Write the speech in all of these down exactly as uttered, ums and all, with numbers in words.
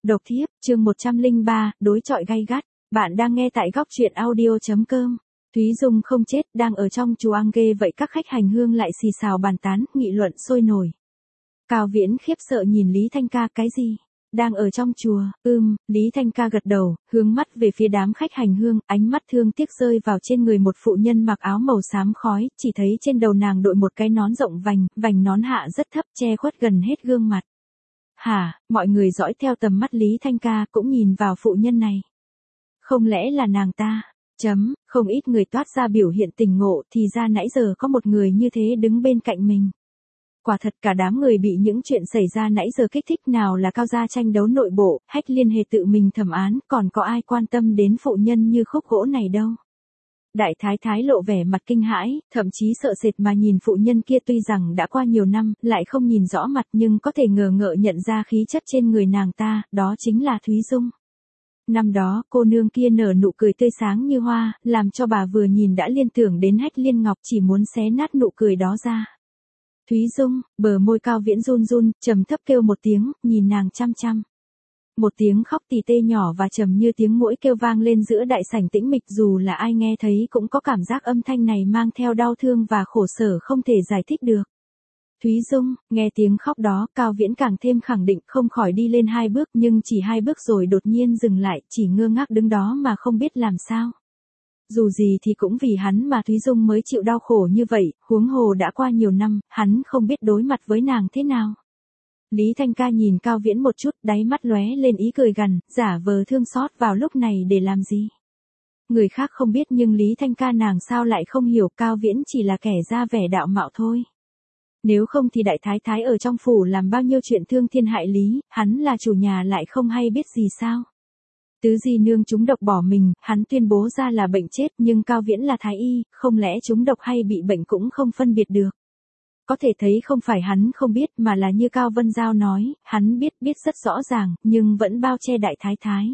Độc thiếp, chương một trăm lẻ ba, đối chọi gay gắt. Bạn đang nghe tại góc truyện audio.com. Thúy Dung không chết, đang ở trong chùa ăn ghê vậy các khách hành hương lại xì xào bàn tán, nghị luận sôi nổi. Cao Viễn khiếp sợ nhìn Lý Thanh Ca, cái gì? Đang ở trong chùa, ưm, Lý Thanh Ca gật đầu, hướng mắt về phía đám khách hành hương, ánh mắt thương tiếc rơi vào trên người một phụ nhân mặc áo màu xám khói, chỉ thấy trên đầu nàng đội một cái nón rộng vành, vành nón hạ rất thấp che khuất gần hết gương mặt. Hả, mọi người dõi theo tầm mắt Lý Thanh Ca cũng nhìn vào phụ nhân này. Không lẽ là nàng ta? Chấm, không ít người toát ra biểu hiện tỉnh ngộ thì ra nãy giờ có một người như thế đứng bên cạnh mình. Quả thật cả đám người bị những chuyện xảy ra nãy giờ kích thích, nào là Cao gia tranh đấu nội bộ, Hách Liên Hề tự mình thẩm án, còn có ai quan tâm đến phụ nhân như khúc gỗ này đâu. Đại thái thái lộ vẻ mặt kinh hãi, thậm chí sợ sệt mà nhìn phụ nhân kia, tuy rằng đã qua nhiều năm, lại không nhìn rõ mặt nhưng có thể ngờ ngợ nhận ra khí chất trên người nàng ta, đó chính là Thúy Dung. Năm đó, cô nương kia nở nụ cười tươi sáng như hoa, làm cho bà vừa nhìn đã liên tưởng đến Hách Liên Ngọc, chỉ muốn xé nát nụ cười đó ra. Thúy Dung, bờ môi Cao Viễn run run, trầm thấp kêu một tiếng, nhìn nàng chăm chăm. Một tiếng khóc tì tê nhỏ và trầm như tiếng muỗi kêu vang lên giữa đại sảnh tĩnh mịch, dù là ai nghe thấy cũng có cảm giác âm thanh này mang theo đau thương và khổ sở không thể giải thích được. Thúy Dung, nghe tiếng khóc đó, Cao Viễn càng thêm khẳng định, không khỏi đi lên hai bước, nhưng chỉ hai bước rồi đột nhiên dừng lại, chỉ ngơ ngác đứng đó mà không biết làm sao. Dù gì thì cũng vì hắn mà Thúy Dung mới chịu đau khổ như vậy, huống hồ đã qua nhiều năm, hắn không biết đối mặt với nàng thế nào. Lý Thanh Ca nhìn Cao Viễn một chút, đáy mắt lóe lên ý cười gằn, giả vờ thương xót vào lúc này để làm gì? Người khác không biết nhưng Lý Thanh Ca nàng sao lại không hiểu, Cao Viễn chỉ là kẻ ra vẻ đạo mạo thôi. Nếu không thì đại thái thái ở trong phủ làm bao nhiêu chuyện thương thiên hại lý, hắn là chủ nhà lại không hay biết gì sao? Tứ di nương trúng độc bỏ mình, hắn tuyên bố ra là bệnh chết, nhưng Cao Viễn là thái y, không lẽ trúng độc hay bị bệnh cũng không phân biệt được. Có thể thấy không phải hắn không biết mà là như Cao Vân Giao nói, hắn biết biết rất rõ ràng, nhưng vẫn bao che đại thái thái.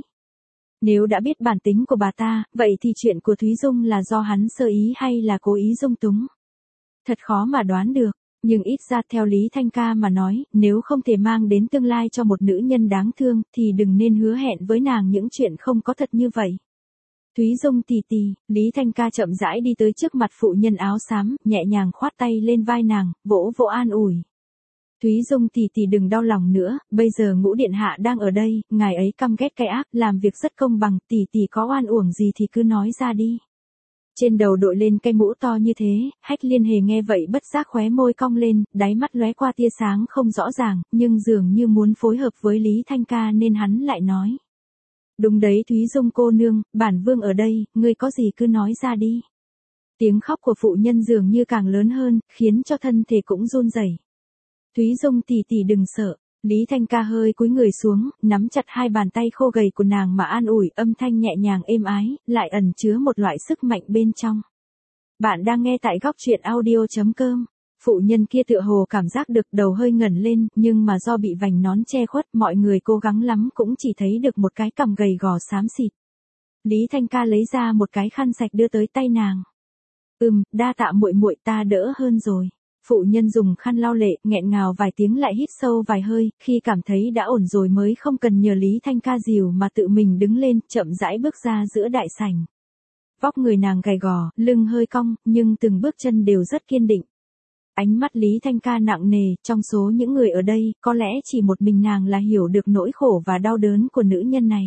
Nếu đã biết bản tính của bà ta, vậy thì chuyện của Thúy Dung là do hắn sơ ý hay là cố ý dung túng? Thật khó mà đoán được, nhưng ít ra theo Lý Thanh Ca mà nói, nếu không thể mang đến tương lai cho một nữ nhân đáng thương, thì đừng nên hứa hẹn với nàng những chuyện không có thật như vậy. Thúy Dung tì tì, Lý Thanh Ca chậm rãi đi tới trước mặt phụ nhân áo xám, nhẹ nhàng khoát tay lên vai nàng, vỗ vỗ an ủi. Thúy Dung tì tì đừng đau lòng nữa, bây giờ Ngũ điện hạ đang ở đây, ngài ấy căm ghét cái ác, làm việc rất công bằng, tì tì có oan uổng gì thì cứ nói ra đi. Trên đầu đội lên cái mũ to như thế, Hách Liên Hề nghe vậy bất giác khóe môi cong lên, đáy mắt lóe qua tia sáng không rõ ràng, nhưng dường như muốn phối hợp với Lý Thanh Ca nên hắn lại nói. Đúng đấy Thúy Dung cô nương, bản vương ở đây, ngươi có gì cứ nói ra đi. Tiếng khóc của phụ nhân dường như càng lớn hơn, khiến cho thân thể cũng run rẩy. Thúy Dung tì tì đừng sợ. Lý Thanh Ca hơi cúi người xuống, nắm chặt hai bàn tay khô gầy của nàng mà an ủi, âm thanh nhẹ nhàng êm ái, lại ẩn chứa một loại sức mạnh bên trong. Bạn đang nghe tại góc truyện audio.com. Phụ nhân kia tựa hồ cảm giác được, đầu hơi ngẩng lên, nhưng mà do bị vành nón che khuất, mọi người cố gắng lắm cũng chỉ thấy được một cái cằm gầy gò xám xịt. Lý Thanh Ca lấy ra một cái khăn sạch đưa tới tay nàng. Ừm, đa tạ muội muội, ta đỡ hơn rồi. Phụ nhân dùng khăn lau lệ, nghẹn ngào vài tiếng lại hít sâu vài hơi, khi cảm thấy đã ổn rồi mới không cần nhờ Lý Thanh Ca dìu mà tự mình đứng lên, chậm rãi bước ra giữa đại sảnh. Vóc người nàng gầy gò, lưng hơi cong, nhưng từng bước chân đều rất kiên định. Ánh mắt Lý Thanh Ca nặng nề, trong số những người ở đây, có lẽ chỉ một mình nàng là hiểu được nỗi khổ và đau đớn của nữ nhân này.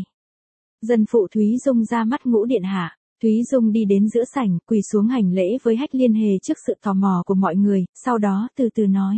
Dân phụ Thúy Dung ra mắt Ngũ điện hạ. Thúy Dung đi đến giữa sảnh, quỳ xuống hành lễ với Hách Liên Hề trước sự tò mò của mọi người, sau đó từ từ nói.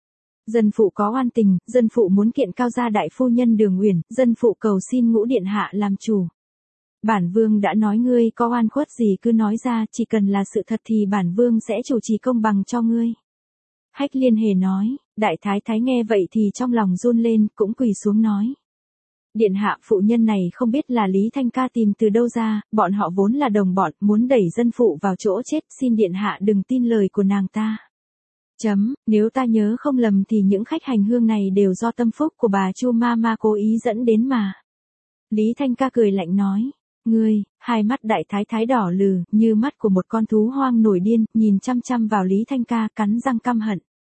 Dân phụ có oan tình, dân phụ muốn kiện Cao gia đại phu nhân Đường Uyển, dân phụ cầu xin Ngũ điện hạ làm chủ. Bản vương đã nói ngươi có oan khuất gì cứ nói ra, chỉ cần là sự thật thì bản vương sẽ chủ trì công bằng cho ngươi. Hách Liên Hề nói, đại thái thái nghe vậy thì trong lòng run lên, cũng quỳ xuống nói. Điện hạ, phụ nhân này không biết là Lý Thanh Ca tìm từ đâu ra, bọn họ vốn là đồng bọn, muốn đẩy dân phụ vào chỗ chết, xin điện hạ đừng tin lời của nàng ta. Chấm, nếu ta nhớ không lầm thì những khách hành hương này đều do tâm phúc của bà Chu Ma Ma cố ý dẫn đến mà. Lý Thanh Ca cười lạnh nói, ngươi, hai mắt đại thái thái đỏ lừ, như mắt của một con thú hoang nổi điên, nhìn chăm chăm vào Lý Thanh Ca, cắn răng căm hận.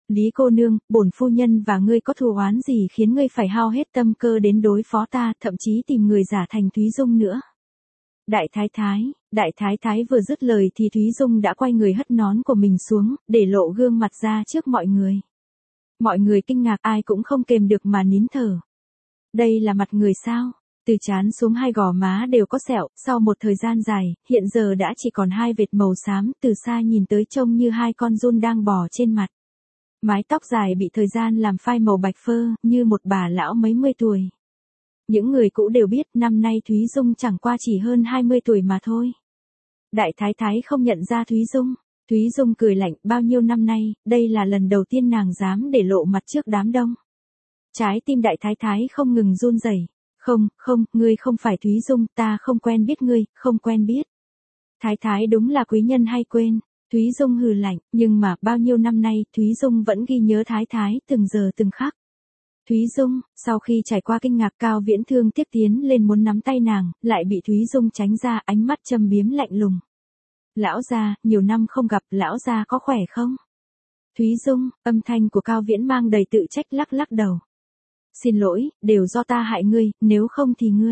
Lý cô nương, bổn phu nhân và ngươi có thù oán gì khiến ngươi phải hao hết tâm cơ đến đối phó ta, thậm chí tìm người giả thành Thúy Dung nữa. Đại thái thái, đại thái thái vừa dứt lời thì Thúy Dung đã quay người hất nón của mình xuống, để lộ gương mặt ra trước mọi người. Mọi người kinh ngạc, ai cũng không kềm được mà nín thở. Đây là mặt người sao? Từ trán xuống hai gò má đều có sẹo, sau một thời gian dài, hiện giờ đã chỉ còn hai vệt màu xám, từ xa nhìn tới trông như hai con giun đang bò trên mặt. Mái tóc dài bị thời gian làm phai màu bạch phơ, như một bà lão mấy mươi tuổi. Những người cũ đều biết năm nay Thúy Dung chẳng qua chỉ hơn hai mươi tuổi mà thôi. Đại thái thái không nhận ra Thúy Dung. Thúy Dung cười lạnh, bao nhiêu năm nay, đây là lần đầu tiên nàng dám để lộ mặt trước đám đông. Trái tim đại thái thái không ngừng run rẩy. Không, không, ngươi không phải Thúy Dung, ta không quen biết ngươi, không quen biết. Thái thái đúng là quý nhân hay quên. Thúy Dung hừ lạnh, nhưng mà bao nhiêu năm nay Thúy Dung vẫn ghi nhớ thái thái từng giờ từng khắc. Thúy Dung, sau khi trải qua kinh ngạc Cao Viễn Thương tiếp tiến lên muốn nắm tay nàng, lại bị Thúy Dung tránh ra, ánh mắt châm biếm lạnh lùng. Lão gia, nhiều năm không gặp, lão gia có khỏe không? Thúy Dung, âm thanh của Cao Viễn mang đầy tự trách lắc lắc đầu. Xin lỗi, đều do ta hại ngươi, nếu không thì ngươi.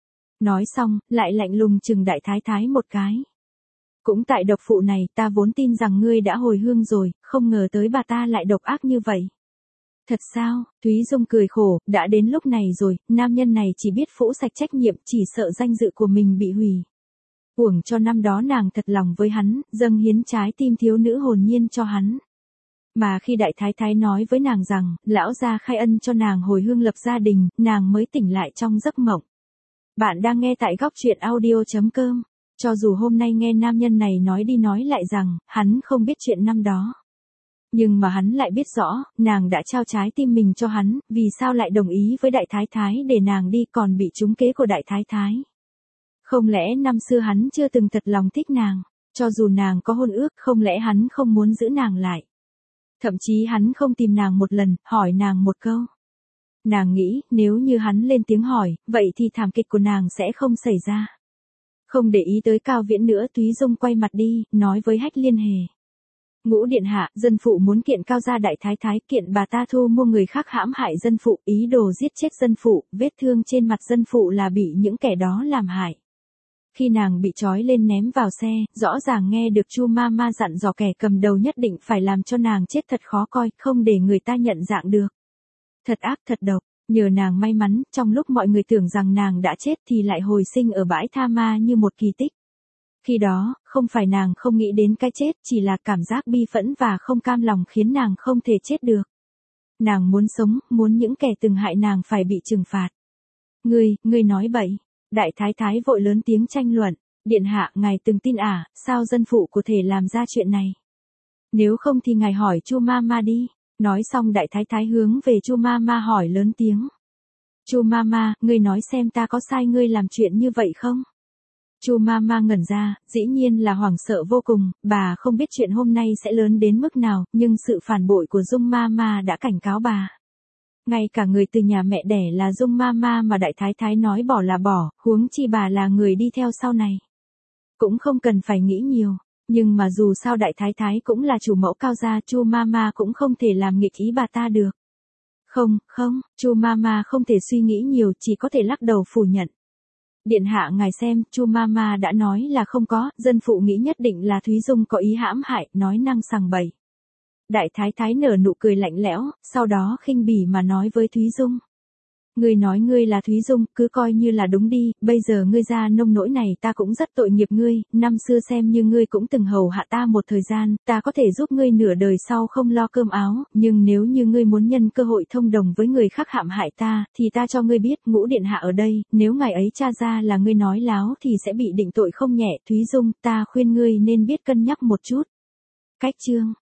Nói xong, lại lạnh lùng chừng đại thái thái một cái. Cũng tại độc phụ này, ta vốn tin rằng ngươi đã hồi hương rồi, không ngờ tới bà ta lại độc ác như vậy. Thật sao? Thúy Dung cười khổ, đã đến lúc này rồi, nam nhân này chỉ biết phũ sạch trách nhiệm, chỉ sợ danh dự của mình bị hủy. Uổng cho năm đó nàng thật lòng với hắn, dâng hiến trái tim thiếu nữ hồn nhiên cho hắn. Mà khi đại thái thái nói với nàng rằng, lão gia khai ân cho nàng hồi hương lập gia đình, nàng mới tỉnh lại trong giấc mộng. Bạn đang nghe tại góc truyện audio chấm com. Cho dù hôm nay nghe nam nhân này nói đi nói lại rằng, hắn không biết chuyện năm đó. Nhưng mà hắn lại biết rõ, nàng đã trao trái tim mình cho hắn, vì sao lại đồng ý với đại thái thái để nàng đi còn bị trúng kế của đại thái thái. Không lẽ năm xưa hắn chưa từng thật lòng thích nàng, cho dù nàng có hôn ước, không lẽ hắn không muốn giữ nàng lại. Thậm chí hắn không tìm nàng một lần, hỏi nàng một câu. Nàng nghĩ, nếu như hắn lên tiếng hỏi, vậy thì thảm kịch của nàng sẽ không xảy ra. Không để ý tới Cao Viễn nữa, Thúy Dung quay mặt đi, nói với Hách Liên Hề. Ngũ điện hạ, dân phụ muốn kiện Cao gia đại thái thái, kiện bà ta thu mua người khác hãm hại dân phụ, ý đồ giết chết dân phụ, vết thương trên mặt dân phụ là bị những kẻ đó làm hại. Khi nàng bị trói lên ném vào xe, rõ ràng nghe được Chu ma ma dặn dò kẻ cầm đầu nhất định phải làm cho nàng chết thật khó coi, không để người ta nhận dạng được. Thật ác thật độc, nhờ nàng may mắn, trong lúc mọi người tưởng rằng nàng đã chết thì lại hồi sinh ở bãi tha ma như một kỳ tích. Khi đó, không phải nàng không nghĩ đến cái chết, chỉ là cảm giác bi phẫn và không cam lòng khiến nàng không thể chết được. Nàng muốn sống, muốn những kẻ từng hại nàng phải bị trừng phạt. Ngươi, ngươi nói bậy. Đại thái thái vội lớn tiếng tranh luận. Điện hạ, ngài từng tin à, sao dân phụ có thể làm ra chuyện này? Nếu không thì ngài hỏi Chu ma ma đi. Nói xong đại thái thái hướng về Chu ma ma hỏi lớn tiếng. Chu ma ma, ngươi nói xem ta có sai ngươi làm chuyện như vậy không? Chu ma ma ngẩn ra, dĩ nhiên là hoảng sợ vô cùng, bà không biết chuyện hôm nay sẽ lớn đến mức nào, nhưng sự phản bội của Dung ma ma đã cảnh cáo bà. Ngay cả người từ nhà mẹ đẻ là Dung ma ma mà đại thái thái nói bỏ là bỏ, huống chi bà là người đi theo sau này. Cũng không cần phải nghĩ nhiều, nhưng mà dù sao đại thái thái cũng là chủ mẫu Cao gia, Chu ma ma cũng không thể làm nghịch ý bà ta được. Không, không, Chu ma ma không thể suy nghĩ nhiều, chỉ có thể lắc đầu phủ nhận. Điện hạ ngài xem, Chu ma ma đã nói là không có, dân phụ nghĩ nhất định là Thúy Dung có ý hãm hại, nói năng sằng bậy. Đại thái thái nở nụ cười lạnh lẽo, sau đó khinh bỉ mà nói với Thúy Dung. Ngươi nói ngươi là Thúy Dung, cứ coi như là đúng đi, bây giờ ngươi ra nông nỗi này ta cũng rất tội nghiệp ngươi, năm xưa xem như ngươi cũng từng hầu hạ ta một thời gian, ta có thể giúp ngươi nửa đời sau không lo cơm áo, nhưng nếu như ngươi muốn nhân cơ hội thông đồng với người khác hãm hại ta, thì ta cho ngươi biết, Ngũ điện hạ ở đây, nếu ngày ấy tra ra là ngươi nói láo thì sẽ bị định tội không nhẹ, Thúy Dung, ta khuyên ngươi nên biết cân nhắc một chút. Cách chương